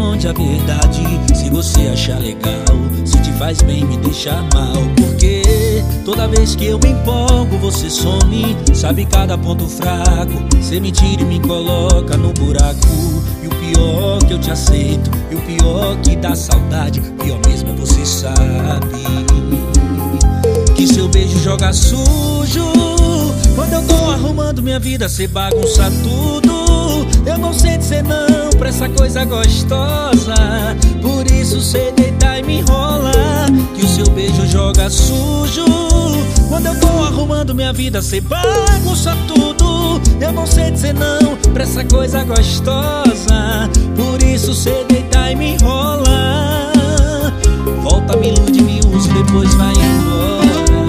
responde a verdade. Se você achar legal, se te faz bem, me deixa mal. Porque toda vez que eu me empolgo, você some. Sabe cada ponto fraco, cê me tira e me coloca no buraco. E o pior que eu te aceito, e o pior que dá saudade, pior mesmo é você sabe que seu beijo joga sujo. Quando eu tô arrumando minha vida, cê bagunça tudo. Eu não sei dizer não pra essa coisa gostosa, por isso cê deita e me enrola, que o seu beijo joga sujo. Quando eu tô arrumando minha vida, cê bagunça tudo. Eu não sei dizer não pra essa coisa gostosa, por isso cê deita e me enrola. Volta, me ilude, me usa, depois vai embora.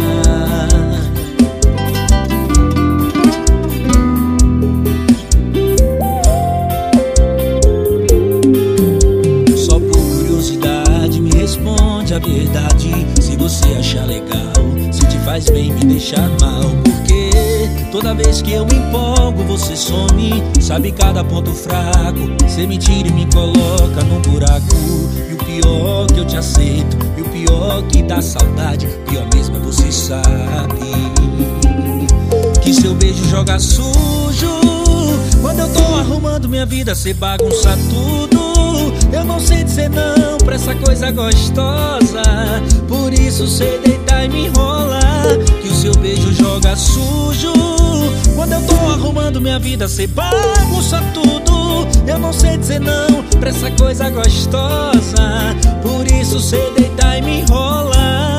Responde a verdade. Se você achar legal, se te faz bem, me deixa mal. Porque toda vez que eu me empolgo, você some. Sabe cada ponto fraco, cê me tira e me coloca num buraco. E o pior que eu te aceito, e o pior que dá saudade, pior mesmo é você sabe que seu beijo joga sujo. Quando eu tô arrumando minha vida, cê bagunça tudo. Eu não sei dizer não pra essa coisa gostosa, por isso cê deita e me enrola, que o seu beijo joga sujo. Quando eu tô arrumando minha vida, cê bagunça tudo. Eu não sei dizer não pra essa coisa gostosa, por isso cê deita e me enrola.